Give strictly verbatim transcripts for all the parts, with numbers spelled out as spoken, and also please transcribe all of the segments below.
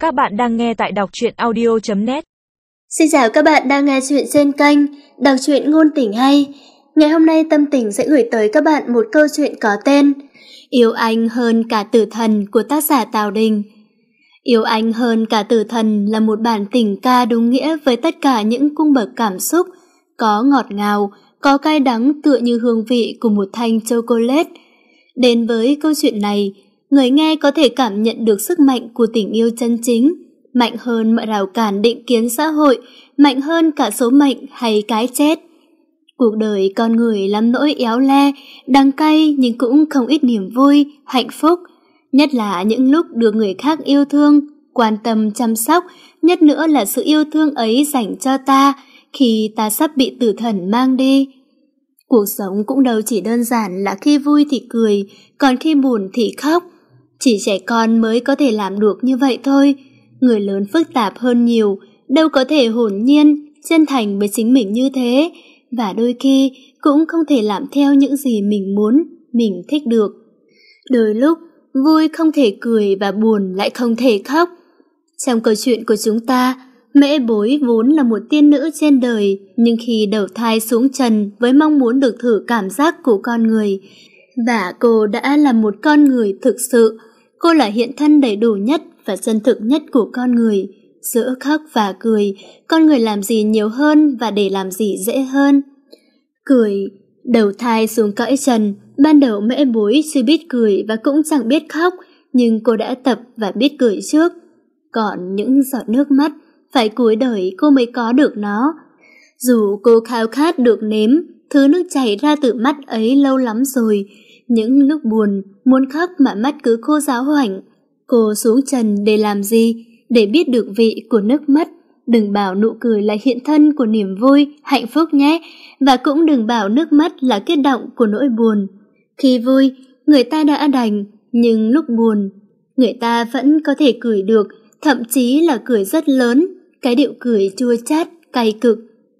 Các bạn đang nghe tại đọc truyện audio chấm net. Xin chào các bạn đang nghe chuyện trên kênh Đọc truyện ngôn tình hay. Ngày hôm nay Tâm Tình sẽ gửi tới các bạn một câu chuyện có tên Yêu anh hơn cả tử thần của tác giả Tào Đình. Yêu anh hơn cả tử thần là một bản tình ca đúng nghĩa với tất cả những cung bậc cảm xúc, có ngọt ngào, có cay đắng tựa như hương vị của một thanh chocolate. Đến với câu chuyện này, người nghe có thể cảm nhận được sức mạnh của tình yêu chân chính, mạnh hơn mọi rào cản định kiến xã hội, mạnh hơn cả số mệnh hay cái chết. Cuộc đời con người lắm nỗi éo le, đắng cay nhưng cũng không ít niềm vui, hạnh phúc, nhất là những lúc được người khác yêu thương, quan tâm chăm sóc, nhất nữa là sự yêu thương ấy dành cho ta khi ta sắp bị tử thần mang đi. Cuộc sống cũng đâu chỉ đơn giản là khi vui thì cười, còn khi buồn thì khóc. Chỉ trẻ con mới có thể làm được như vậy thôi. Người lớn phức tạp hơn nhiều, đâu có thể hồn nhiên, chân thành với chính mình như thế, và đôi khi cũng không thể làm theo những gì mình muốn, mình thích được. Đôi lúc, vui không thể cười và buồn lại không thể khóc. Trong câu chuyện của chúng ta, Mễ Bối vốn là một tiên nữ trên đời, nhưng khi đầu thai xuống trần với mong muốn được thử cảm giác của con người, và cô đã là một con người thực sự. Cô là hiện thân đầy đủ nhất và chân thực nhất của con người. Giữa khóc và cười, con người làm gì nhiều hơn và để làm gì dễ hơn? Cười. Đầu thai xuống cõi trần, ban đầu Mễ Bối chưa biết cười và cũng chẳng biết khóc, nhưng cô đã tập và biết cười trước. Còn những giọt nước mắt, phải cuối đời cô mới có được nó. Dù cô khao khát được nếm thứ nước chảy ra từ mắt ấy lâu lắm rồi, những lúc buồn, muốn khóc mà mắt cứ khô ráo hoảnh. Cô xuống trần để làm gì? Để biết được vị của nước mắt. Đừng bảo nụ cười là hiện thân của niềm vui, hạnh phúc nhé. Và cũng đừng bảo nước mắt là kết động của nỗi buồn. Khi vui, người ta đã đành, nhưng lúc buồn, người ta vẫn có thể cười được, thậm chí là cười rất lớn, cái điệu cười chua chát, cay cực.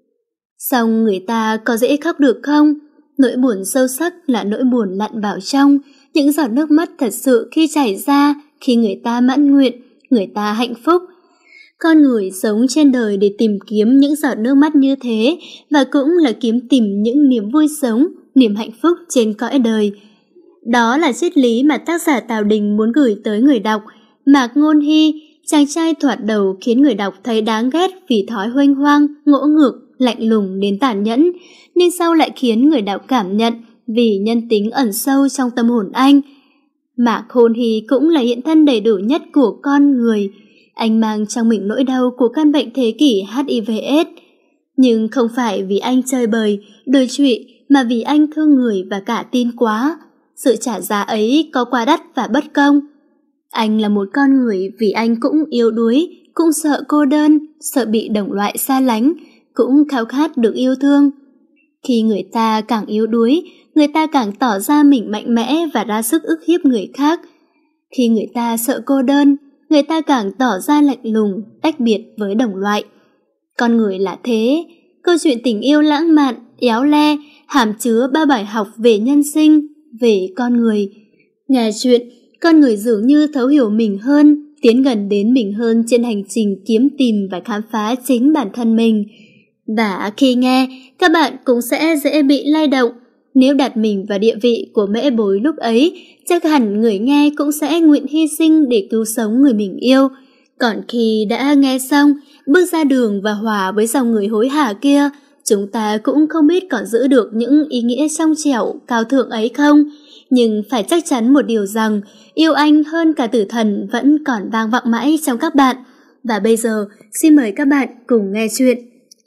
Xong người ta có dễ khóc được không? Nỗi buồn sâu sắc là nỗi buồn lặn vào trong, những giọt nước mắt thật sự khi chảy ra, khi người ta mãn nguyện, người ta hạnh phúc. Con người sống trên đời để tìm kiếm những giọt nước mắt như thế, và cũng là kiếm tìm những niềm vui sống, niềm hạnh phúc trên cõi đời. Đó là triết lý mà tác giả Tào Đình muốn gửi tới người đọc. Mạc Ngôn Hy, chàng trai thoạt đầu khiến người đọc thấy đáng ghét vì thói huênh hoang, ngỗ ngược, lạnh lùng đến tàn nhẫn, nhưng sau lại khiến người đọc cảm nhận vì nhân tính ẩn sâu trong tâm hồn anh. Mạc Ngôn Hy cũng là hiện thân đầy đủ nhất của con người. Anh mang trong mình nỗi đau của căn bệnh thế kỷ hát i vê ết. Nhưng không phải vì anh chơi bời, đồi trụy, mà vì anh thương người và cả tin quá. Sự trả giá ấy có quá đắt và bất công. Anh là một con người vì anh cũng yếu đuối, cũng sợ cô đơn, sợ bị đồng loại xa lánh, cũng khao khát được yêu thương. Khi người ta càng yếu đuối, người ta càng tỏ ra mình mạnh mẽ và ra sức ức hiếp người khác. Khi người ta sợ cô đơn, người ta càng tỏ ra lạnh lùng, tách biệt với đồng loại. Con người là thế, câu chuyện tình yêu lãng mạn, éo le, hàm chứa ba bài học về nhân sinh, về con người. Nghe chuyện, con người dường như thấu hiểu mình hơn, tiến gần đến mình hơn trên hành trình kiếm tìm và khám phá chính bản thân mình. Và khi nghe, các bạn cũng sẽ dễ bị lay động. Nếu đặt mình vào địa vị của Mễ Bối lúc ấy, chắc hẳn người nghe cũng sẽ nguyện hy sinh để cứu sống người mình yêu. Còn khi đã nghe xong, bước ra đường và hòa với dòng người hối hả kia, chúng ta cũng không biết còn giữ được những ý nghĩa trong trẻo, cao thượng ấy không. Nhưng phải chắc chắn một điều rằng, yêu anh hơn cả tử thần vẫn còn vang vọng mãi trong các bạn. Và bây giờ, xin mời các bạn cùng nghe chuyện.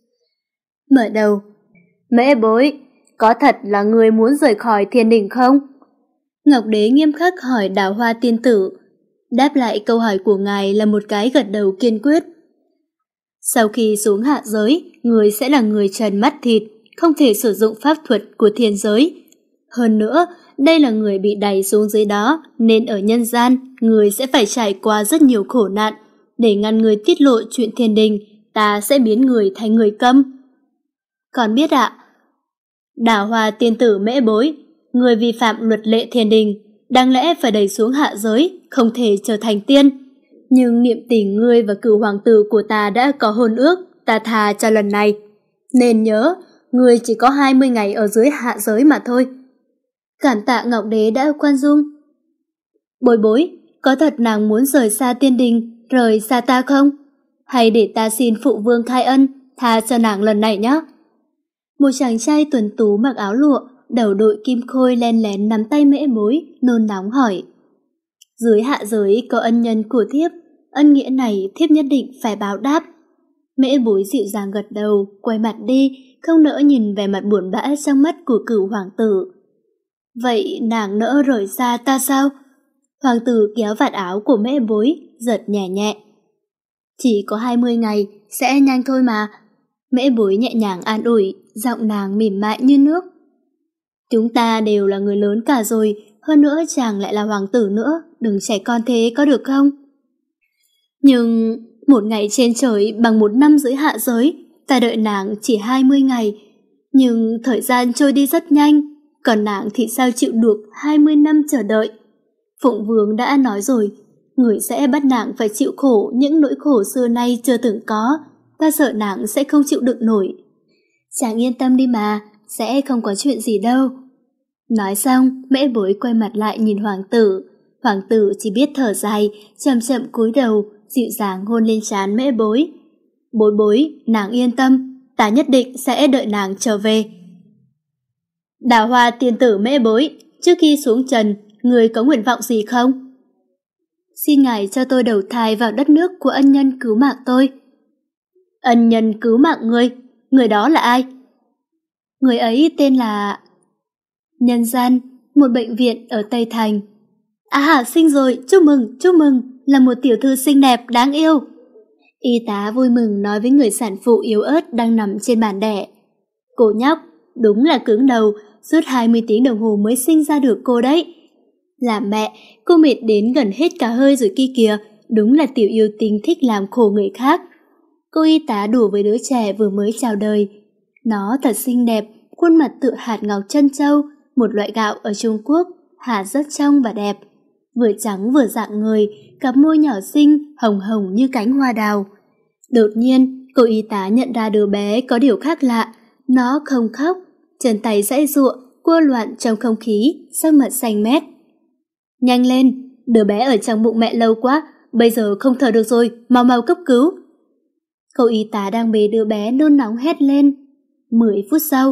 Mở đầu. Mễ Bối, có thật là người muốn rời khỏi thiên đình không? Ngọc Đế nghiêm khắc hỏi Đào Hoa tiên tử. Đáp lại câu hỏi của ngài là một cái gật đầu kiên quyết. Sau khi xuống hạ giới, người sẽ là người trần mắt thịt, không thể sử dụng pháp thuật của thiên giới. Hơn nữa, đây là người bị đày xuống dưới đó, nên ở nhân gian, người sẽ phải trải qua rất nhiều khổ nạn. Để ngăn người tiết lộ chuyện thiên đình, ta sẽ biến người thành người câm. Con biết ạ. Đào Hoa tiên tử Mễ Bối, người vi phạm luật lệ thiên đình, đáng lẽ phải đẩy xuống hạ giới, không thể trở thành tiên. Nhưng niệm tình ngươi và cửu hoàng tử của ta đã có hôn ước, ta thà cho lần này. Nên nhớ, ngươi chỉ có hai mươi ngày ở dưới hạ giới mà thôi. Cảm tạ Ngọc Đế đã khoan dung. Bối bối, có thật nàng muốn rời xa tiên đình, rời xa ta không? Hay để ta xin phụ vương khai ân, tha cho nàng lần này nhé. Một chàng trai tuấn tú mặc áo lụa, đầu đội kim khôi len lén nắm tay Mễ Bối, nôn nóng hỏi. Dưới hạ giới có ân nhân của thiếp, ân nghĩa này thiếp nhất định phải báo đáp. Mễ Bối dịu dàng gật đầu, quay mặt đi, không nỡ nhìn về mặt buồn bã trong mắt của cửu hoàng tử. Vậy nàng nỡ rời xa ta sao? Hoàng tử kéo vạt áo của Mễ Bối, giật nhẹ nhẹ. Chỉ có hai mươi ngày, sẽ nhanh thôi mà. Mễ Bối nhẹ nhàng an ủi, giọng nàng mềm mại như nước. Chúng ta đều là người lớn cả rồi, hơn nữa chàng lại là hoàng tử nữa, đừng trẻ con thế có được không? Nhưng một ngày trên trời bằng một năm dưới hạ giới, ta đợi nàng chỉ hai mươi ngày. Nhưng thời gian trôi đi rất nhanh, còn nàng thì sao chịu được hai mươi năm chờ đợi. Phụng Vương đã nói rồi, người sẽ bắt nàng phải chịu khổ những nỗi khổ xưa nay chưa từng có, ta sợ nàng sẽ không chịu đựng nổi. Chàng yên tâm đi mà, sẽ không có chuyện gì đâu. Nói xong, Mễ Bối quay mặt lại nhìn hoàng tử. Hoàng tử chỉ biết thở dài, chậm chậm cúi đầu, dịu dàng hôn lên trán Mễ Bối. Bối bối, nàng yên tâm, ta nhất định sẽ đợi nàng trở về. Đào Hoa tiên tử Mễ Bối, trước khi xuống trần, người có nguyện vọng gì không? Xin ngài cho tôi đầu thai vào đất nước của ân nhân cứu mạng tôi. Ân nhân cứu mạng ngươi, người đó là ai? Người ấy tên là... Nhân gian, một bệnh viện ở Tây Thành. À, sinh rồi, chúc mừng, chúc mừng, là một tiểu thư xinh đẹp, đáng yêu. Y tá vui mừng nói với người sản phụ yếu ớt đang nằm trên bàn đẻ. Cô nhóc, đúng là cứng đầu, suốt hai mươi tiếng đồng hồ mới sinh ra được cô đấy. Làm mẹ, cô mệt đến gần hết cả hơi rồi kia kìa, đúng là tiểu yêu tinh thích làm khổ người khác. Cô y tá đùa với đứa trẻ vừa mới chào đời. Nó thật xinh đẹp, khuôn mặt tựa hạt ngọc trân châu, một loại gạo ở Trung Quốc, hạt rất trong và đẹp. Vừa trắng vừa dạng người, cặp môi nhỏ xinh, hồng hồng như cánh hoa đào. Đột nhiên, cô y tá nhận ra đứa bé có điều khác lạ. Nó không khóc, chân tay giãy giụa, cua loạn trong không khí, sắc mặt xanh mét. Nhanh lên, đứa bé ở trong bụng mẹ lâu quá, bây giờ không thở được rồi, mau mau cấp cứu. Cô y tá đang bế đứa bé nôn nóng hét lên. Mười phút sau.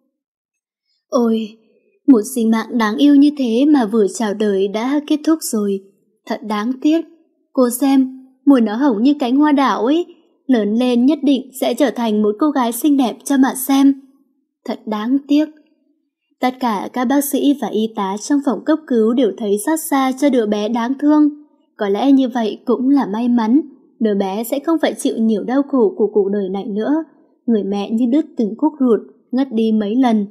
Ôi, một sinh mạng đáng yêu như thế mà vừa chào đời đã kết thúc rồi. Thật đáng tiếc. Cô xem, môi nó hồng như cánh hoa đảo ấy. Lớn lên nhất định sẽ trở thành một cô gái xinh đẹp cho mà xem. Thật đáng tiếc. Tất cả các bác sĩ và y tá trong phòng cấp cứu đều thấy xót xa cho đứa bé đáng thương. Có lẽ như vậy cũng là may mắn. Đứa bé sẽ không phải chịu nhiều đau khổ của cuộc đời này nữa. Người mẹ như đứt từng khúc ruột, ngất đi mấy lần.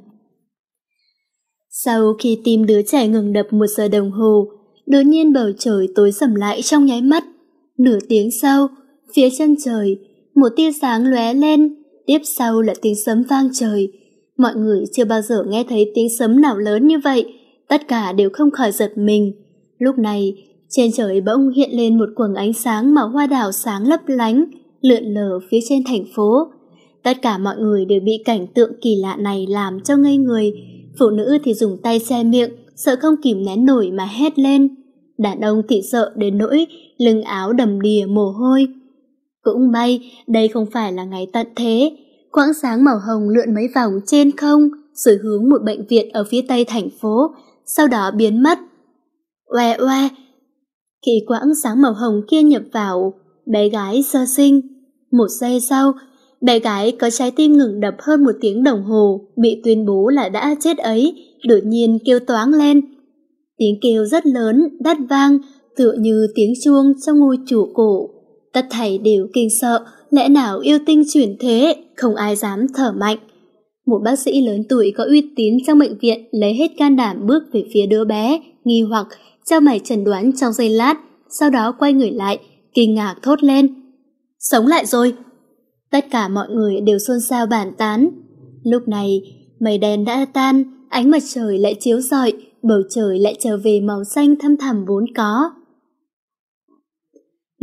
Sau khi tim đứa trẻ ngừng đập một giờ đồng hồ, đột nhiên bầu trời tối sầm lại trong nháy mắt. Nửa tiếng sau, phía chân trời, một tia sáng lóe lên, tiếp sau là tiếng sấm vang trời. Mọi người chưa bao giờ nghe thấy tiếng sấm nào lớn như vậy, tất cả đều không khỏi giật mình. Lúc này, trên trời bỗng hiện lên một quầng ánh sáng màu hoa đào sáng lấp lánh, lượn lờ phía trên thành phố. Tất cả mọi người đều bị cảnh tượng kỳ lạ này làm cho ngây người. Phụ nữ thì dùng tay che miệng, sợ không kìm nén nổi mà hét lên. Đàn ông thì sợ đến nỗi lưng áo đầm đìa mồ hôi. Cũng may, đây không phải là ngày tận thế. Quãng sáng màu hồng lượn mấy vòng trên không, rồi hướng một bệnh viện ở phía tây thành phố, sau đó biến mất. Oe oe! Khi quãng sáng màu hồng kia nhập vào, bé gái sơ sinh. Một giây sau, bé gái có trái tim ngừng đập hơn một tiếng đồng hồ, bị tuyên bố là đã chết ấy, đột nhiên kêu toáng lên. Tiếng kêu rất lớn, đắt vang, tựa như tiếng chuông trong ngôi chùa cổ. Tất thảy đều kinh sợ, lẽ nào yêu tinh chuyển thế, không ai dám thở mạnh. Một bác sĩ lớn tuổi có uy tín trong bệnh viện lấy hết can đảm bước về phía đứa bé, nghi hoặc trao mày chẩn đoán trong giây lát, sau đó quay người lại, kinh ngạc thốt lên. Sống lại rồi! Tất cả mọi người đều xôn xao bàn tán. Lúc này, mây đen đã tan, ánh mặt trời lại chiếu rọi, bầu trời lại trở về màu xanh thăm thẳm vốn có.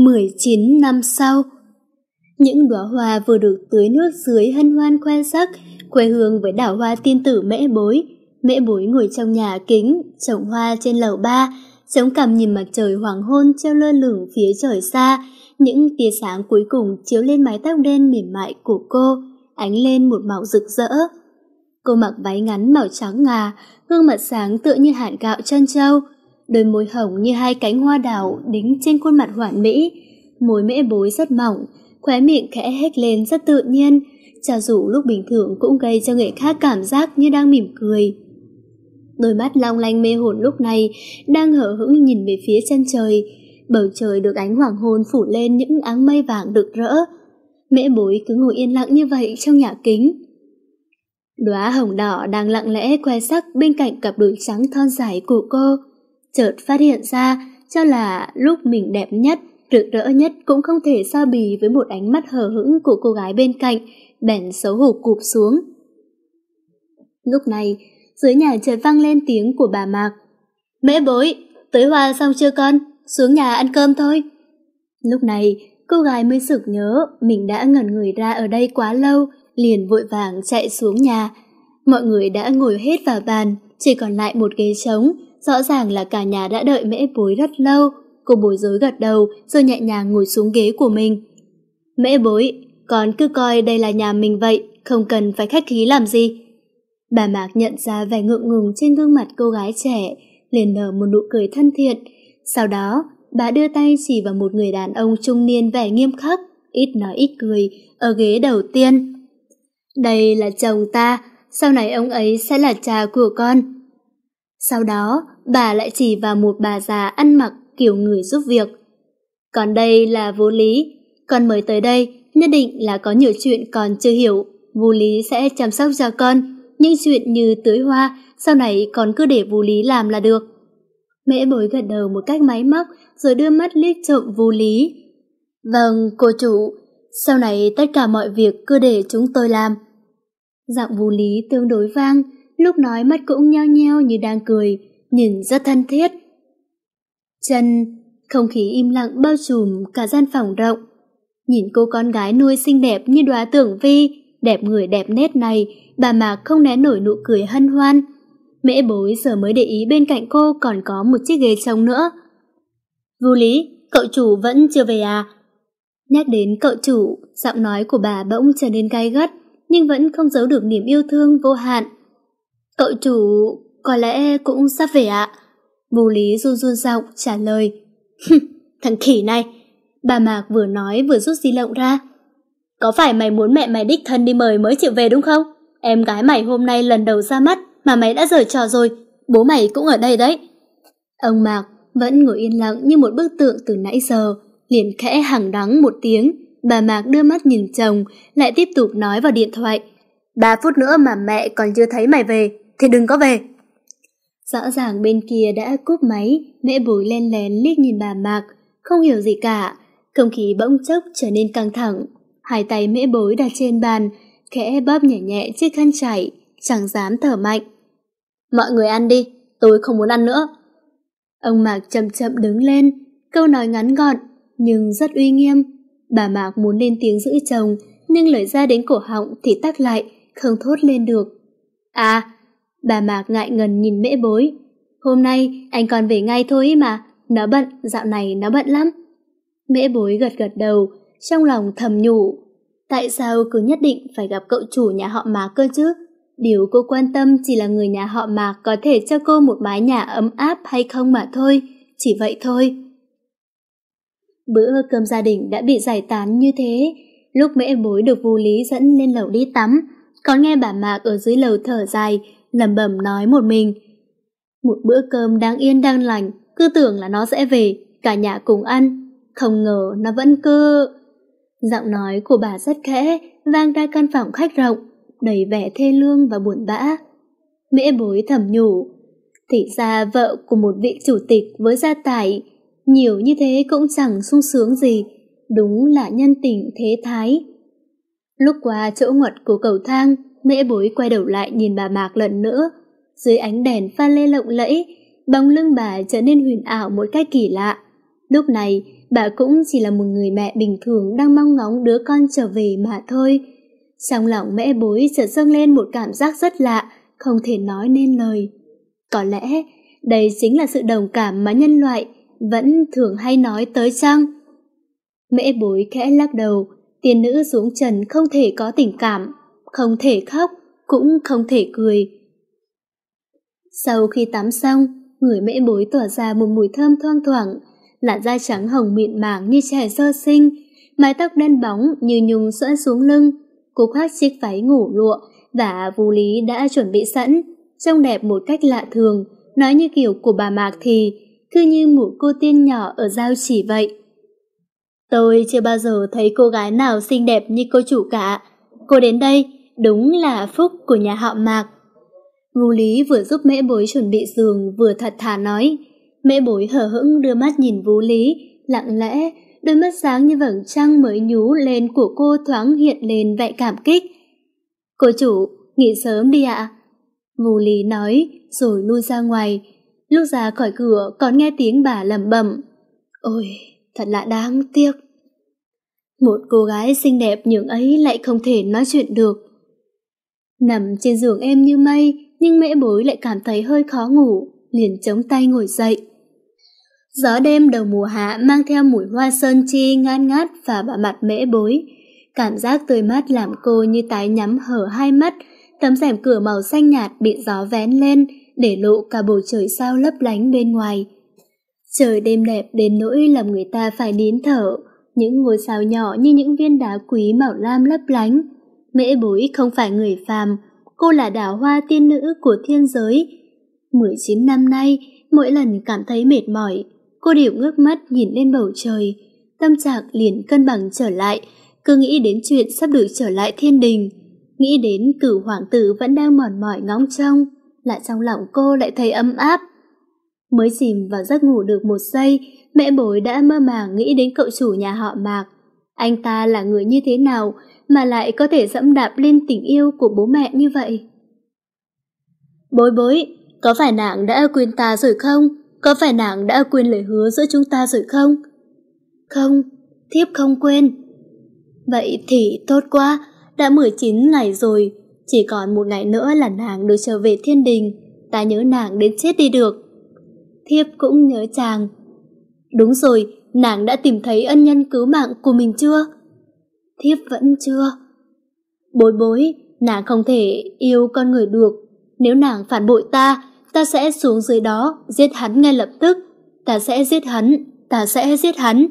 mười chín năm sau. Những đóa hoa vừa được tưới nước dưới hân hoan khoe sắc, quê hương với đảo hoa tiên tử Mễ Bối. Mễ Bối ngồi trong nhà kính, trồng hoa trên lầu ba, chống cằm nhìn mặt trời hoàng hôn treo lơ lửng phía trời xa. Những tia sáng cuối cùng chiếu lên mái tóc đen mềm mại của cô, ánh lên một màu rực rỡ. Cô mặc váy ngắn màu trắng ngà, gương mặt sáng tựa như hạt gạo trân châu, đôi môi hồng như hai cánh hoa đào đính trên khuôn mặt hoàn mỹ. Môi Mễ Bối rất mỏng, khóe miệng khẽ hét lên rất tự nhiên, cho dù lúc bình thường cũng gây cho người khác cảm giác như đang mỉm cười. Đôi mắt long lanh mê hồn lúc này đang hở hững nhìn về phía chân trời, bầu trời được ánh hoàng hôn phủ lên những áng mây vàng rực rỡ. Mễ Bối cứ ngồi yên lặng như vậy trong nhà kính. Đóa hồng đỏ đang lặng lẽ khoe sắc bên cạnh cặp đùi trắng thon dài của cô, chợt phát hiện ra cho là lúc mình đẹp nhất, rực rỡ nhất cũng không thể so bì với một ánh mắt hờ hững của cô gái bên cạnh, bèn xấu hổ cụp xuống. Lúc này, dưới nhà chợt vang lên tiếng của bà Mạc. Mễ Bối, tưới hoa xong chưa con? Xuống nhà ăn cơm thôi. Lúc này, cô gái mới sực nhớ mình đã ngẩn người ra ở đây quá lâu, liền vội vàng chạy xuống nhà. Mọi người đã ngồi hết vào bàn, chỉ còn lại một ghế trống, rõ ràng là cả nhà đã đợi Mễ Bối rất lâu. Cô bối rối gật đầu rồi nhẹ nhàng ngồi xuống ghế của mình. Mễ Bối, con cứ coi đây là nhà mình vậy, không cần phải khách khí làm gì. Bà Mạc nhận ra vẻ ngượng ngùng trên gương mặt cô gái trẻ, liền nở một nụ cười thân thiện. Sau đó, bà đưa tay chỉ vào một người đàn ông trung niên vẻ nghiêm khắc, ít nói ít cười, ở ghế đầu tiên. Đây là chồng ta, sau này ông ấy sẽ là cha của con. Sau đó, bà lại chỉ vào một bà già ăn mặc kiểu người giúp việc. Còn đây là Vô Lý, con mới tới đây, nhất định là có nhiều chuyện còn chưa hiểu. Vô Lý sẽ chăm sóc cho con, những chuyện như tưới hoa, sau này con cứ để Vô Lý làm là được. Mễ Bối gật đầu một cách máy móc, rồi đưa mắt liếc trộm Vô Lý. Vâng, cô chủ, sau này tất cả mọi việc cứ để chúng tôi làm. Giọng Vô Lý tương đối vang, lúc nói mắt cũng nheo nheo như đang cười, nhìn rất thân thiết. Chân, không khí im lặng bao trùm cả gian phòng rộng. Nhìn cô con gái nuôi xinh đẹp như đóa tưởng vi, đẹp người đẹp nét này, bà Mạc không né nổi nụ cười hân hoan. Mễ Bối giờ mới để ý bên cạnh cô còn có một chiếc ghế trống nữa. Vô Lý, cậu chủ vẫn chưa về à? Nhắc đến cậu chủ, giọng nói của bà bỗng trở nên gay gắt, nhưng vẫn không giấu được niềm yêu thương vô hạn. Cậu chủ có lẽ cũng sắp về ạ. À? Vô Lý run run giọng trả lời. Thằng khỉ này. Bà Mạc vừa nói vừa rút di động ra. Có phải mày muốn mẹ mày đích thân đi mời mới chịu về đúng không? Em gái mày hôm nay lần đầu ra mắt mà mày đã giở trò rồi. Bố mày cũng ở đây đấy. Ông Mạc vẫn ngồi yên lặng như một bức tượng từ nãy giờ, liền khẽ hằng đắng một tiếng. Bà Mạc đưa mắt nhìn chồng, lại tiếp tục nói vào điện thoại. Ba phút nữa mà mẹ còn chưa thấy mày về thì đừng có về. Rõ ràng bên kia đã cúp máy. Mễ Bối len lén liếc nhìn bà Mạc, không hiểu gì cả. Không khí bỗng chốc trở nên căng thẳng. Hai tay Mễ Bối đặt trên bàn, khẽ bóp nhẹ nhẹ chiếc khăn trải, chẳng dám thở mạnh. Mọi người ăn đi, tôi không muốn ăn nữa. Ông Mạc chậm chậm đứng lên, câu nói ngắn gọn nhưng rất uy nghiêm. Bà Mạc muốn lên tiếng giữ chồng, nhưng lời ra đến cổ họng thì tắc lại, không thốt lên được. À, bà Mạc ngại ngần nhìn Mễ Bối. Hôm nay anh còn về ngay thôi mà, nó bận, dạo này nó bận lắm. Mễ Bối gật gật đầu, trong lòng thầm nhủ. Tại sao cứ nhất định phải gặp cậu chủ nhà họ Mạc cơ chứ? Điều cô quan tâm chỉ là người nhà họ Mạc có thể cho cô một mái nhà ấm áp hay không mà thôi, chỉ vậy thôi. Bữa cơm gia đình đã bị giải tán như thế, lúc Mễ Bối được Vô Lý dẫn lên lầu đi tắm, còn nghe bà Mạc ở dưới lầu thở dài, lẩm bẩm nói một mình. Một bữa cơm đang yên đang lành, cứ tưởng là nó sẽ về, cả nhà cùng ăn, không ngờ nó vẫn cứ... Giọng nói của bà rất khẽ, vang ra căn phòng khách rộng, đầy vẻ thê lương và buồn bã. Mễ Bối thầm nhủ, thì ra vợ của một vị chủ tịch với gia tài nhiều như thế cũng chẳng sung sướng gì, đúng là nhân tình thế thái. Lúc qua chỗ ngoặt của cầu thang, Mễ Bối quay đầu lại nhìn bà Mạc lần nữa. Dưới ánh đèn pha lê lộng lẫy, bóng lưng bà trở nên huyền ảo một cách kỳ lạ. Lúc này, bà cũng chỉ là một người mẹ bình thường đang mong ngóng đứa con trở về mà thôi. Trong lòng Mễ Bối chợt dâng lên một cảm giác rất lạ, không thể nói nên lời. Có lẽ đây chính là sự đồng cảm mà nhân loại vẫn thường hay nói tới chăng? Mễ Bối khẽ lắc đầu, tiên nữ xuống trần không thể có tình cảm, không thể khóc, cũng không thể cười. Sau khi tắm xong, người Mễ Bối tỏa ra một mùi thơm thoang thoảng, làn da trắng hồng mịn màng như trẻ sơ sinh, mái tóc đen bóng như nhung xõa xuống lưng. Cô khoác chiếc váy ngủ lụa và Vu Lý đã chuẩn bị sẵn, trông đẹp một cách lạ thường, nói như kiểu của bà Mạc thì cứ như một cô tiên nhỏ ở Giao Chỉ vậy. Tôi chưa bao giờ thấy cô gái nào xinh đẹp như cô chủ cả. Cô đến đây đúng là phúc của nhà họ Mạc. Vu Lý vừa giúp Mễ Bối chuẩn bị giường vừa thật thà nói. Mễ Bối hờ hững đưa mắt nhìn Vu Lý, lặng lẽ, đôi mắt sáng như vầng trăng mới nhú lên của cô thoáng hiện lên vẻ cảm kích. Cô chủ, nghỉ sớm đi ạ. Vu Lý nói rồi lui ra ngoài. Lúc ra khỏi cửa còn nghe tiếng bà lẩm bẩm. Ôi, thật là đáng tiếc. Một cô gái xinh đẹp nhường ấy lại không thể nói chuyện được. Nằm trên giường êm như mây, nhưng Mễ Bối lại cảm thấy hơi khó ngủ, liền chống tay ngồi dậy. Gió đêm đầu mùa hạ mang theo mùi hoa sơn chi ngan ngát phả vào mặt Mễ Bối. Cảm giác tươi mát làm cô như tái nhắm hở hai mắt, tấm rèm cửa màu xanh nhạt bị gió vén lên, để lộ cả bầu trời sao lấp lánh bên ngoài. Trời đêm đẹp đến nỗi làm người ta phải nín thở, những ngôi sao nhỏ như những viên đá quý màu lam lấp lánh. Mễ Bối không phải người phàm, cô là đào hoa tiên nữ của thiên giới. mười chín năm nay, mỗi lần cảm thấy mệt mỏi, cô đều ngước mắt nhìn lên bầu trời, tâm trạng liền cân bằng trở lại, cứ nghĩ đến chuyện sắp được trở lại thiên đình, nghĩ đến cửu hoàng tử vẫn đang mòn mỏi ngóng trông, lại trong lòng cô lại thấy ấm áp. Mới chìm vào giấc ngủ được một giây, Mễ Bối đã mơ màng nghĩ đến cậu chủ nhà họ Mạc. Anh ta là người như thế nào mà lại có thể dẫm đạp lên tình yêu của bố mẹ như vậy? Bối Bối, có phải nàng đã quên ta rồi không? Có phải nàng đã quên lời hứa giữa chúng ta rồi không? Không, thiếp không quên. Vậy thì tốt quá, đã mười chín ngày rồi, chỉ còn một ngày nữa là nàng được trở về thiên đình, ta nhớ nàng đến chết đi được. Thiếp cũng nhớ chàng. Đúng rồi, nàng đã tìm thấy ân nhân cứu mạng của mình chưa? Thiếp vẫn chưa. Bối Bối, nàng không thể yêu con người được. Nếu nàng phản bội ta, ta sẽ xuống dưới đó, giết hắn ngay lập tức. Ta sẽ giết hắn, ta sẽ giết hắn.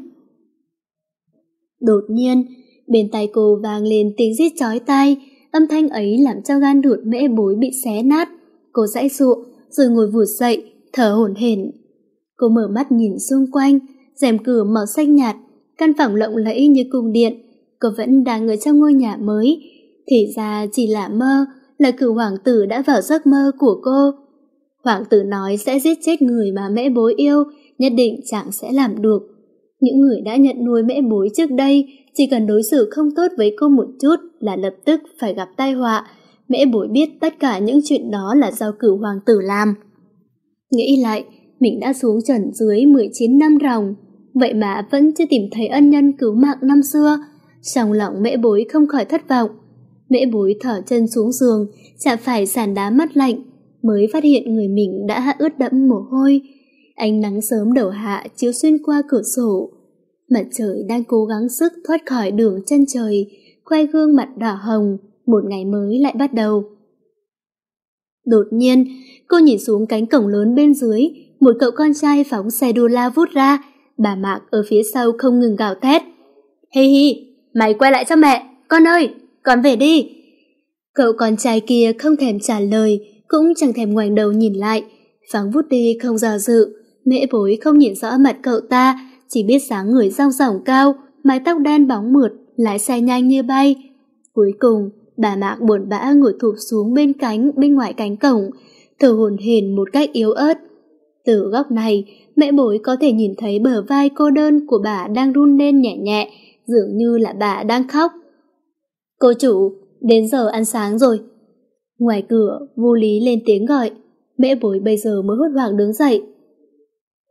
Đột nhiên, bên tai cô vang lên tiếng rít chói tai, âm thanh ấy làm cho gan ruột Mễ Bối bị xé nát. Cô giãy giụa, rồi ngồi vụt dậy, thở hổn hển. Cô mở mắt nhìn xung quanh, rèm cửa màu xanh nhạt, căn phòng lộng lẫy như cung điện. Cô vẫn đang ở trong ngôi nhà mới, thì ra chỉ là mơ, là cửu hoàng tử đã vào giấc mơ của cô. Hoàng tử nói sẽ giết chết người mà Mễ Bối yêu, nhất định chàng sẽ làm được. Những người đã nhận nuôi Mễ Bối trước đây, chỉ cần đối xử không tốt với cô một chút là lập tức phải gặp tai họa. Mễ Bối biết tất cả những chuyện đó là do cửu hoàng tử làm. Nghĩ lại, mình đã xuống trần dưới mười chín năm ròng, vậy mà vẫn chưa tìm thấy ân nhân cứu mạng năm xưa. Trong lòng Mễ Bối không khỏi thất vọng. Mễ Bối thỏ chân xuống giường, chạm phải sàn đá mát lạnh, mới phát hiện người mình đã ướt đẫm mồ hôi. Ánh nắng sớm đầu hạ chiếu xuyên qua cửa sổ. Mặt trời đang cố gắng sức thoát khỏi đường chân trời, khoe gương mặt đỏ hồng, một ngày mới lại bắt đầu. Đột nhiên, cô nhìn xuống cánh cổng lớn bên dưới, một cậu con trai phóng xe đô la vút ra, bà Mạc ở phía sau không ngừng gào thét. Hi hi, mày quay lại cho mẹ, con ơi, con về đi. Cậu con trai kia không thèm trả lời, cũng chẳng thèm ngoảnh đầu nhìn lại, phóng vút đi không dò dự. Mễ Bối không nhìn rõ mặt cậu ta, chỉ biết dáng người dong dỏng cao, mái tóc đen bóng mượt, lái xe nhanh như bay. Cuối cùng, bà Mạc buồn bã ngồi thụp xuống bên cánh bên ngoài cánh cổng, thở hổn hển một cách yếu ớt. Từ góc này, Mễ Bối có thể nhìn thấy bờ vai cô đơn của bà đang run lên nhẹ nhẹ, dường như là bà đang khóc. Cô chủ, đến giờ ăn sáng rồi. Ngoài cửa, Vu Lý lên tiếng gọi. Mễ Bối bây giờ mới hốt hoảng đứng dậy.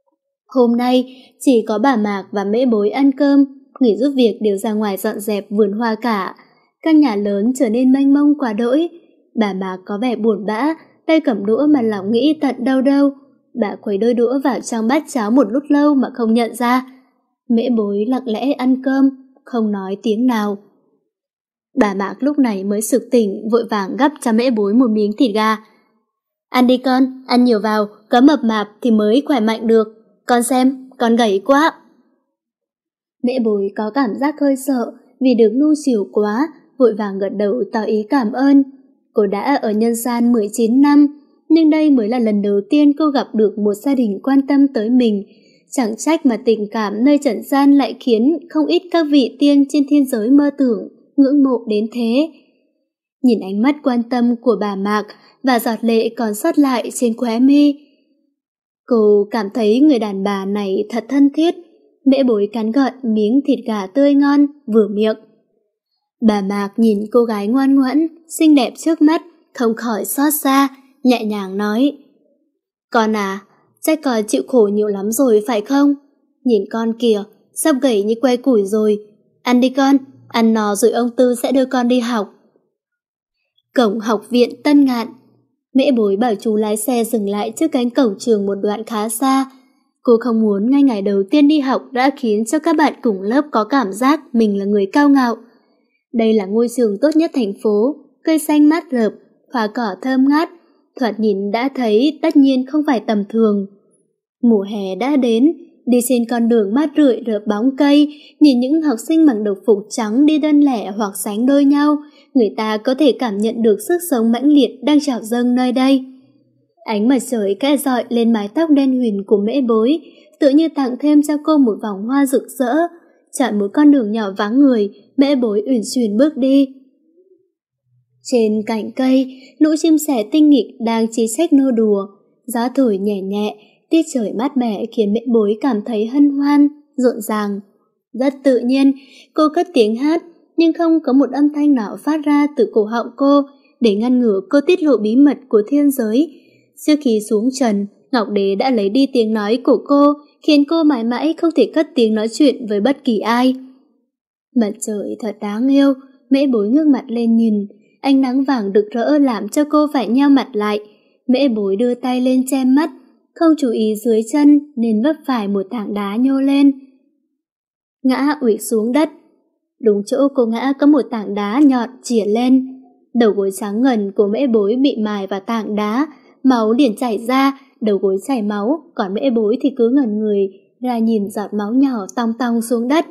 Hôm nay chỉ có bà Mạc và Mễ Bối ăn cơm, người giúp việc đều ra ngoài dọn dẹp vườn hoa cả. Căn nhà lớn trở nên mênh mông quá đỗi. Bà Mạc có vẻ buồn bã, tay cầm đũa mà lòng nghĩ tận đâu đâu. Bà khuấy đôi đũa vào trong bát cháo một lúc lâu mà không nhận ra. Mễ Bối lặng lẽ ăn cơm, không nói tiếng nào. Bà Mạc lúc này mới sực tỉnh, vội vàng gắp cho Mễ Bối một miếng thịt gà. Ăn đi con, ăn nhiều vào, có mập mạp thì mới khỏe mạnh được. Con xem, con gầy quá. Mễ Bối có cảm giác hơi sợ vì được nuông chiều quá, vội vàng gật đầu tỏ ý cảm ơn. Cô đã ở nhân gian mười chín năm, nhưng đây mới là lần đầu tiên cô gặp được một gia đình quan tâm tới mình. Chẳng trách mà tình cảm nơi trần gian lại khiến không ít các vị tiên trên thiên giới mơ tưởng, ngưỡng mộ đến thế. Nhìn ánh mắt quan tâm của bà Mạc và giọt lệ còn sót lại trên khóe mi, cô cảm thấy người đàn bà này thật thân thiết. Mễ Bối cắn gọn miếng thịt gà tươi ngon, vừa miệng. Bà Mạc nhìn cô gái ngoan ngoãn, xinh đẹp trước mắt, không khỏi xót xa, nhẹ nhàng nói: Con à, chắc con chịu khổ nhiều lắm rồi phải không? Nhìn con kìa, sắp gầy như que củi rồi. Ăn đi con, ăn no rồi ông Tư sẽ đưa con đi học. Cổng học viện Tân Ngạn. Mễ Bối bảo chú lái xe dừng lại trước cánh cổng trường một đoạn khá xa. Cô không muốn ngay ngày đầu tiên đi học đã khiến cho các bạn cùng lớp có cảm giác mình là người cao ngạo. Đây là ngôi trường tốt nhất thành phố, cây xanh mát rợp, hoa cỏ thơm ngát, thoạt nhìn đã thấy tất nhiên không phải tầm thường. Mùa hè đã đến, đi trên con đường mát rượi rợp bóng cây, nhìn những học sinh mặc đồng phục trắng đi đơn lẻ hoặc sánh đôi nhau, người ta có thể cảm nhận được sức sống mãnh liệt đang trào dâng nơi đây. Ánh mặt trời kẽ rọi lên mái tóc đen huyền của Mễ Bối, tự như tặng thêm cho cô một vòng hoa rực rỡ. Chọn một con đường nhỏ vắng người, Mễ Bối uyển chuyển bước đi. Trên cành cây, lũ chim sẻ tinh nghịch đang chí trách nô đùa. Gió thổi nhẹ nhẹ, tiết trời mát mẻ khiến Mễ Bối cảm thấy hân hoan, rộn ràng. Rất tự nhiên, cô cất tiếng hát, nhưng không có một âm thanh nào phát ra từ cổ họng cô để ngăn ngừa cô tiết lộ bí mật của thiên giới. Trước khi xuống trần, Ngọc Đế đã lấy đi tiếng nói của cô, khiến cô mãi mãi không thể cất tiếng nói chuyện với bất kỳ ai. Mặt trời thật đáng yêu. Mễ Bối ngước mặt lên nhìn, ánh nắng vàng rực rỡ làm cho cô phải nheo mặt lại. Mễ Bối đưa tay lên che mắt, không chú ý dưới chân nên vấp phải một tảng đá nhô lên, ngã ụịch xuống đất. Đúng chỗ cô ngã có một tảng đá nhọn chĩa lên. Đầu gối trắng ngần của Mễ Bối bị mài vào tảng đá, máu liền chảy ra, đầu gối chảy máu, còn Mễ Bối thì cứ ngẩn người ra nhìn giọt máu nhỏ tong tong xuống đất.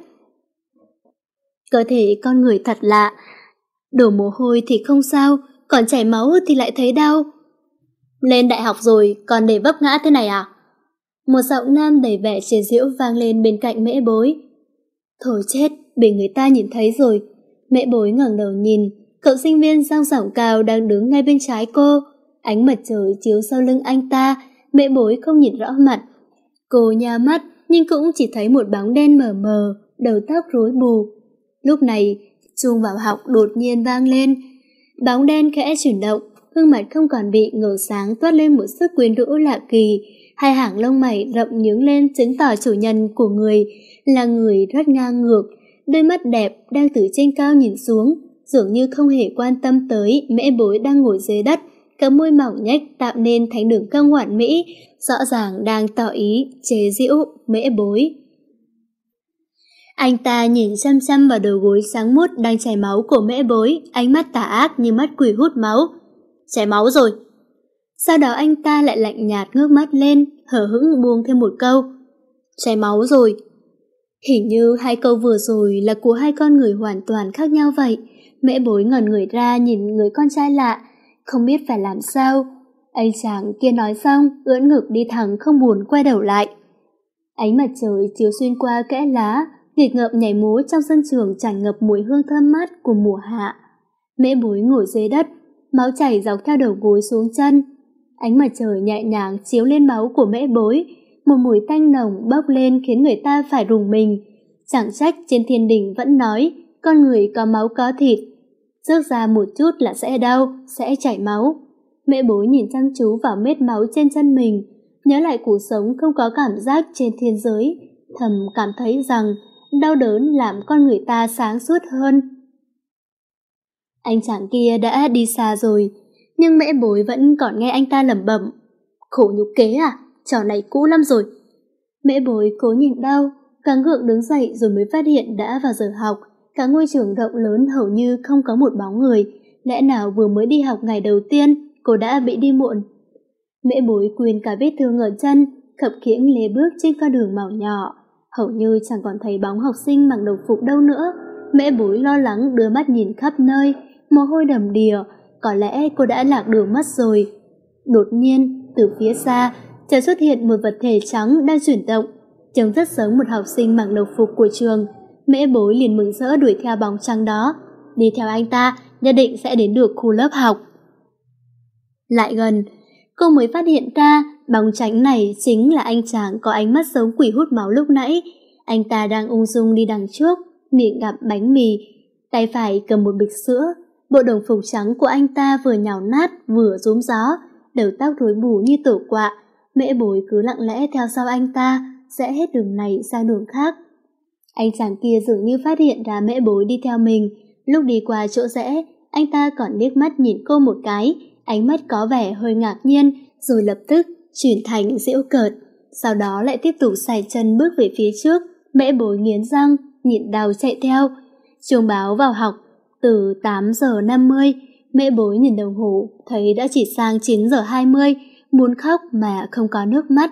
Cơ thể con người thật lạ, đổ mồ hôi thì không sao, còn chảy máu thì lại thấy đau. Lên đại học rồi còn để vấp ngã thế này à? Một giọng nam đầy vẻ chế giễu vang lên bên cạnh Mễ Bối. Thôi chết, bị người ta nhìn thấy rồi. Mễ Bối ngẩng đầu nhìn, cậu sinh viên sang giọng cao đang đứng ngay bên trái cô. Ánh mặt trời chiếu sau lưng anh ta, Mễ Bối không nhìn rõ mặt. Cô nhắm mắt nhưng cũng chỉ thấy một bóng đen mờ mờ, đầu tóc rối bù. Lúc này, chuông vào học đột nhiên vang lên. Bóng đen khẽ chuyển động, gương mặt không còn bị ngời sáng toát lên một sức quyến rũ lạ kỳ. Hai hàng lông mày rậm nhướng lên chứng tỏ chủ nhân của người là người rất ngang ngược. Đôi mắt đẹp đang từ trên cao nhìn xuống, dường như không hề quan tâm tới Mễ Bối đang ngồi dưới đất. Cái môi mỏng nhách tạo nên thành đường cong hoàn mỹ, rõ ràng đang tỏ ý chế giễu Mễ Bối. Anh ta nhìn chăm chăm vào đầu gối sáng mút đang chảy máu của Mễ Bối, ánh mắt tà ác như mắt quỷ hút máu. Chảy máu rồi. Sau đó anh ta lại lạnh nhạt ngước mắt lên, hờ hững buông thêm một câu. Chảy máu rồi. Hình như hai câu vừa rồi là của hai con người hoàn toàn khác nhau vậy. Mễ Bối ngẩn người ra nhìn người con trai lạ, không biết phải làm sao. Anh chàng kia nói xong, ưỡn ngực đi thẳng không buồn quay đầu lại. Ánh mặt trời chiếu xuyên qua kẽ lá, nghịch ngợm nhảy múa trong sân trường tràn ngập mùi hương thơm mát của mùa hạ. Mễ Bối ngồi dưới đất, máu chảy dọc theo đầu gối xuống chân. Ánh mặt trời nhẹ nhàng chiếu lên máu của Mễ Bối, một mùi tanh nồng bốc lên khiến người ta phải rùng mình. Chẳng trách trên thiên đình vẫn nói, con người có máu có thịt, rước ra một chút là sẽ đau, sẽ chảy máu. Mễ Bối nhìn chăm chú vào vết máu trên chân mình, nhớ lại cuộc sống không có cảm giác trên thiên giới, thầm cảm thấy rằng đau đớn làm con người ta sáng suốt hơn. Anh chàng kia đã đi xa rồi, nhưng Mễ Bối vẫn còn nghe anh ta lẩm bẩm. Khổ nhục kế à, trò này cũ lắm rồi. Mễ Bối cố nhịn đau, gắng gượng đứng dậy rồi mới phát hiện đã vào giờ học. Cả ngôi trường rộng lớn hầu như không có một bóng người. Lẽ nào vừa mới đi học ngày đầu tiên, cô đã bị đi muộn? Mễ Bối quên cả vết thương ở chân, khập khiễng lê bước trên con đường màu nhỏ. Hầu như chẳng còn thấy bóng học sinh mặc đồng phục đâu nữa. Mễ Bối lo lắng đưa mắt nhìn khắp nơi, mồ hôi đầm đìa, có lẽ cô đã lạc đường mất rồi. Đột nhiên, từ phía xa, chợt xuất hiện một vật thể trắng đang chuyển động, trông rất giống một học sinh mặc đồng phục của trường. Mễ Bối liền mừng rỡ đuổi theo bóng trắng đó. Đi theo anh ta, nhất định sẽ đến được khu lớp học. Lại gần, cô mới phát hiện ra bóng trắng này chính là anh chàng có ánh mắt giống quỷ hút máu lúc nãy. Anh ta đang ung dung đi đằng trước, miệng gặm bánh mì, tay phải cầm một bịch sữa. Bộ đồng phục trắng của anh ta vừa nhào nát vừa rúm gió, đầu tóc rối bù như tổ quạ. Mễ Bối cứ lặng lẽ theo sau anh ta, rẽ hết đường này sang đường khác. Anh chàng kia dường như phát hiện ra Mễ Bối đi theo mình. Lúc đi qua chỗ rẽ, anh ta còn liếc mắt nhìn cô một cái, ánh mắt có vẻ hơi ngạc nhiên, rồi lập tức chuyển thành giễu cợt. Sau đó lại tiếp tục xoay chân bước về phía trước. Mễ Bối nghiến răng, nhịn đau chạy theo. Chuông báo vào học từ tám giờ năm mươi. Mễ Bối nhìn đồng hồ, thấy đã chỉ sang chín giờ hai mươi, muốn khóc mà không có nước mắt.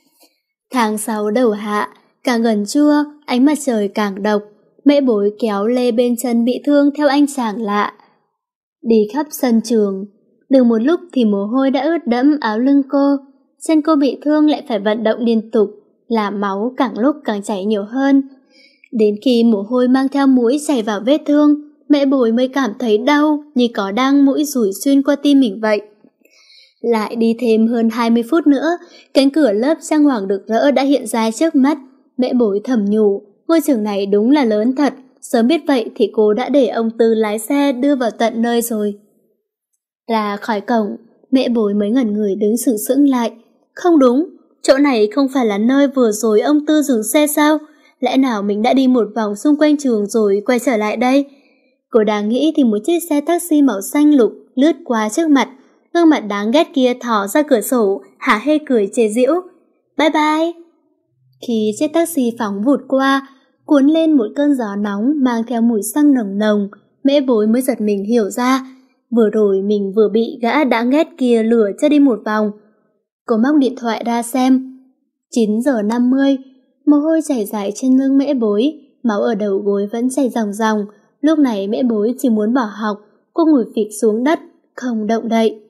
Tháng sáu đầu hạ, càng gần trưa, ánh mặt trời càng độc. Mễ Bối kéo lê bên chân bị thương theo anh chàng lạ, đi khắp sân trường. Được một lúc thì mồ hôi đã ướt đẫm áo lưng cô. Chân cô bị thương lại phải vận động liên tục, làm máu càng lúc càng chảy nhiều hơn. Đến khi mồ hôi mang theo mũi chảy vào vết thương, Mễ Bối mới cảm thấy đau như có đang mũi dùi xuyên qua tim mình vậy. Lại đi thêm hơn hai mươi phút nữa, cánh cửa lớp trang hoàng rực rỡ đã hiện ra trước mắt. Mễ Bối thầm nhủ, ngôi trường này đúng là lớn thật, sớm biết vậy thì cô đã để ông Tư lái xe đưa vào tận nơi rồi. Ra khỏi cổng, Mễ Bối mới ngẩn người đứng sững sững lại. Không đúng, chỗ này không phải là nơi vừa rồi ông Tư dừng xe sao? Lẽ nào mình đã đi một vòng xung quanh trường rồi quay trở lại đây? Cô đang nghĩ thì một chiếc xe taxi màu xanh lục lướt qua trước mặt. Gương mặt đáng ghét kia thò ra cửa sổ, hả hê cười chế giễu. Bye bye! Khi chiếc taxi phóng vụt qua, cuốn lên một cơn gió nóng mang theo mùi xăng nồng nồng, Mễ Bối mới giật mình hiểu ra. Vừa rồi mình vừa bị gã đáng ghét kia lừa cho đi một vòng. Cô móc điện thoại ra xem. chín giờ năm mươi, mồ hôi chảy dài trên lưng Mễ Bối, máu ở đầu gối vẫn chảy ròng ròng. Lúc này Mễ Bối chỉ muốn bỏ học, cô ngồi phịch xuống đất, không động đậy.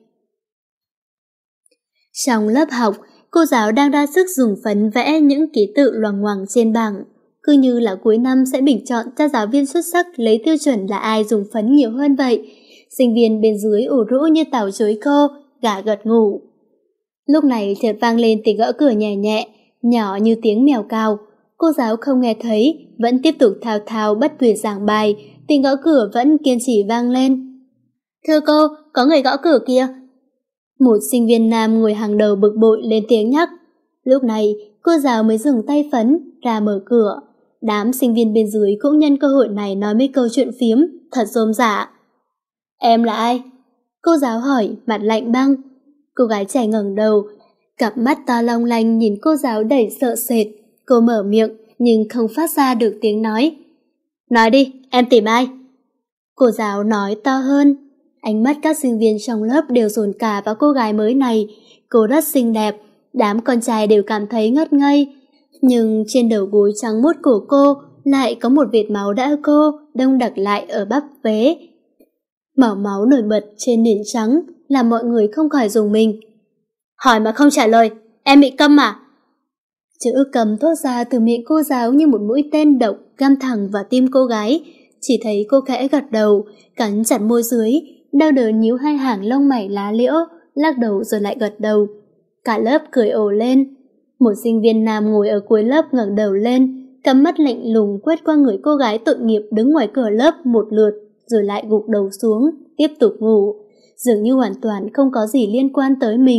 Trong lớp học, cô giáo đang ra sức dùng phấn vẽ những ký tự loằng ngoằng trên bảng. Cứ như là cuối năm sẽ bình chọn cho giáo viên xuất sắc lấy tiêu chuẩn là ai dùng phấn nhiều hơn vậy. Sinh viên bên dưới ủ rũ như tàu chối cô, gà gật ngủ. Lúc này chợt vang lên tiếng gõ cửa nhẹ nhẹ, nhỏ như tiếng mèo cào. Cô giáo không nghe thấy, vẫn tiếp tục thao thao bất tuyệt giảng bài, tiếng gõ cửa vẫn kiên trì vang lên. Thưa cô, có người gõ cửa kia. Một sinh viên nam ngồi hàng đầu bực bội lên tiếng nhắc. Lúc này, cô giáo mới dừng tay phấn, ra mở cửa. Đám sinh viên bên dưới cũng nhân cơ hội này nói mấy câu chuyện phiếm, thật rôm rả. Em là ai? Cô giáo hỏi, mặt lạnh băng. Cô gái trẻ ngẩng đầu, cặp mắt to long lanh nhìn cô giáo đầy sợ sệt. Cô mở miệng, nhưng không phát ra được tiếng nói. Nói đi, em tìm ai? Cô giáo nói to hơn. Ánh mắt các sinh viên trong lớp đều dồn cả vào cô gái mới này. Cô rất xinh đẹp, đám con trai đều cảm thấy ngất ngây. Nhưng trên đầu gối trắng muốt của cô lại có một vệt máu đã khô đông đặc lại ở bắp vế. Màu máu nổi bật trên nền trắng làm mọi người không khỏi rùng mình. Hỏi mà không trả lời, em bị câm à? Chữ câm thốt ra từ miệng cô giáo như một mũi tên độc găm thẳng vào tim cô gái. Chỉ thấy cô khẽ gật đầu, cắn chặt môi dưới, đau đớn nhíu hai hàng lông mày lá liễu, lắc đầu rồi lại gật đầu. Cả lớp cười ồ lên. Một sinh viên nam ngồi ở cuối lớp ngẩng đầu lên, cắm mắt lạnh lùng quét qua người cô gái tội nghiệp đứng ngoài cửa lớp một lượt, rồi lại gục đầu xuống, tiếp tục ngủ. Dường như hoàn toàn không có gì liên quan tới mình,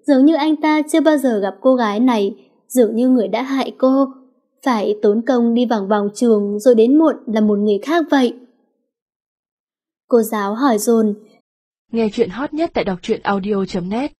Giống như anh ta chưa bao giờ gặp cô gái này, dường như người đã hại cô, phải tốn công đi vòng vòng trường rồi đến muộn là một người khác vậy. Cô giáo hỏi dồn. Nghe chuyện hot nhất tại đọc truyện audio chấm net.